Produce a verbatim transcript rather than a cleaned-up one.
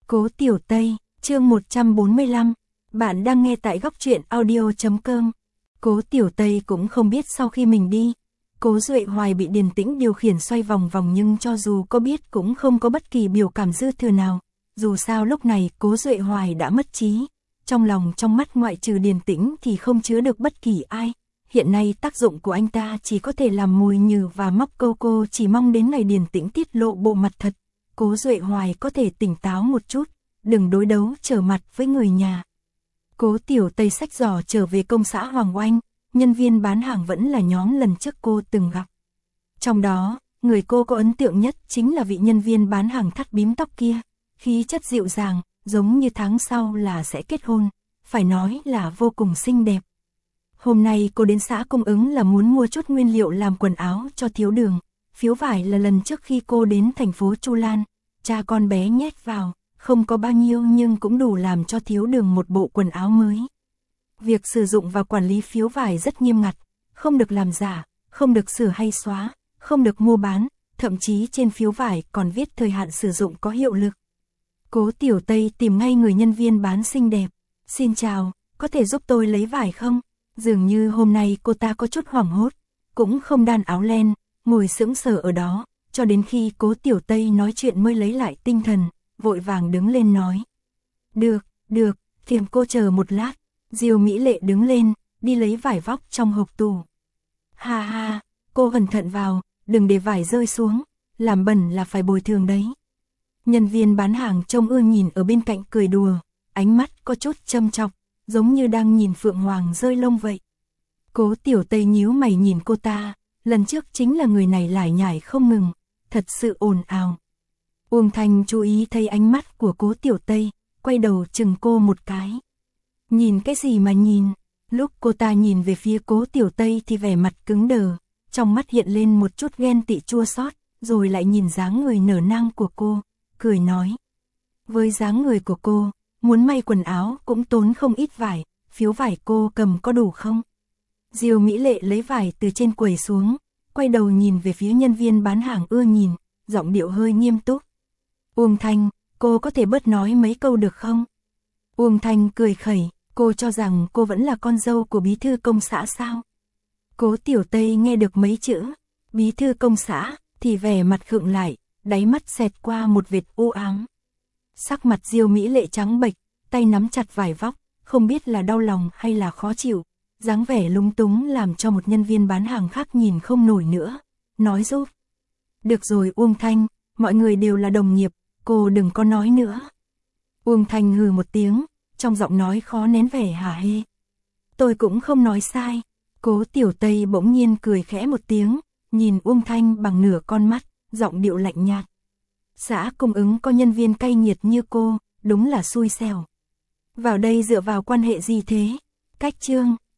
Cố Tiểu Tây, chương một trăm bốn mươi lăm. Bạn đang nghe tại góc truyện audio chấm com. Cố Tiểu Tây cũng không biết sau khi mình đi, Cố Duệ Hoài bị Điền Tĩnh điều khiển xoay vòng vòng, nhưng cho dù có biết cũng không có bất kỳ biểu cảm dư thừa nào. Dù sao lúc này Cố Duệ Hoài đã mất trí, trong lòng trong mắt ngoại trừ Điền Tĩnh thì không chứa được bất kỳ ai. Hiện nay tác dụng của anh ta chỉ có thể làm mồi nhử và móc câu, cô chỉ mong đến ngày Điền Tĩnh tiết lộ bộ mặt thật, Cố Duệ Hoài có thể tỉnh táo một chút, đừng đối đấu trở mặt với người nhà. Cố Tiểu Tây xách giỏ trở về công xã Hoàng Oanh, nhân viên bán hàng vẫn là nhóm lần trước cô từng gặp. Trong đó, người cô có ấn tượng nhất chính là vị nhân viên bán hàng thắt bím tóc kia, khí chất dịu dàng, giống như tháng sau là sẽ kết hôn, phải nói là vô cùng xinh đẹp. Hôm nay cô đến xã cung ứng là muốn mua chút nguyên liệu làm quần áo cho Thiếu Đường. Phiếu vải là lần trước khi cô đến thành phố Chu Lan, cha con bé nhét vào, không có bao nhiêu nhưng cũng đủ làm cho Thiếu Đường một bộ quần áo mới. Việc sử dụng và quản lý phiếu vải rất nghiêm ngặt, không được làm giả, không được sửa hay xóa, không được mua bán, thậm chí trên phiếu vải còn viết thời hạn sử dụng có hiệu lực. Cố Tiểu Tây tìm ngay người nhân viên bán xinh đẹp. Xin chào, có thể giúp tôi lấy vải không? Dường như hôm nay cô ta có chút hoảng hốt, cũng không đan áo len, ngồi sững sờ ở đó, cho đến khi Cố Tiểu Tây nói chuyện mới lấy lại tinh thần, vội vàng đứng lên nói. Được, được, phiền cô chờ một lát. Diêu Mỹ Lệ đứng lên, đi lấy vải vóc trong hộp tủ. Ha ha, cô cẩn thận vào, đừng để vải rơi xuống, làm bẩn là phải bồi thường đấy. Nhân viên bán hàng trông ưa nhìn ở bên cạnh cười đùa, ánh mắt có chút châm chọc, giống như đang nhìn phượng hoàng rơi lông vậy. Cố Tiểu Tây nhíu mày nhìn cô ta, lần trước chính là người này lải nhải không ngừng, thật sự ồn ào. Uông Thanh chú ý thấy ánh mắt của Cố Tiểu Tây, quay đầu chừng cô một cái. Nhìn cái gì mà nhìn? Lúc cô ta nhìn về phía Cố Tiểu Tây thì vẻ mặt cứng đờ, trong mắt hiện lên một chút ghen tị chua xót, rồi lại nhìn dáng người nở nang của cô, cười nói. Với dáng người của cô, muốn may quần áo cũng tốn không ít vải, phiếu vải cô cầm có đủ không? Diêu Mỹ Lệ lấy vải từ trên quầy xuống, quay đầu nhìn về phía nhân viên bán hàng ưa nhìn, giọng điệu hơi nghiêm túc. Uông Thanh, cô có thể bớt nói mấy câu được không? Uông Thanh cười khẩy, cô cho rằng cô vẫn là con dâu của bí thư công xã sao? Cố Tiểu Tây nghe được mấy chữ bí thư công xã thì vẻ mặt khựng lại, đáy mắt xẹt qua một vệt u ám. Sắc mặt Diêu Mỹ Lệ trắng bệch, tay nắm chặt vải vóc, không biết là đau lòng hay là khó chịu, dáng vẻ lúng túng làm cho một nhân viên bán hàng khác nhìn không nổi nữa, nói giúp. Được rồi Uông Thanh, mọi người đều là đồng nghiệp, cô đừng có nói nữa. Uông Thanh hừ một tiếng, trong giọng nói khó nén vẻ hả hê. Tôi cũng không nói sai. Cố Tiểu Tây bỗng nhiên cười khẽ một tiếng, nhìn Uông Thanh bằng nửa con mắt, giọng điệu lạnh nhạt. Xã cung ứng có nhân viên cay nghiệt như cô, đúng là xui xẻo. Vào đây dựa vào quan hệ gì thế? Cách trương,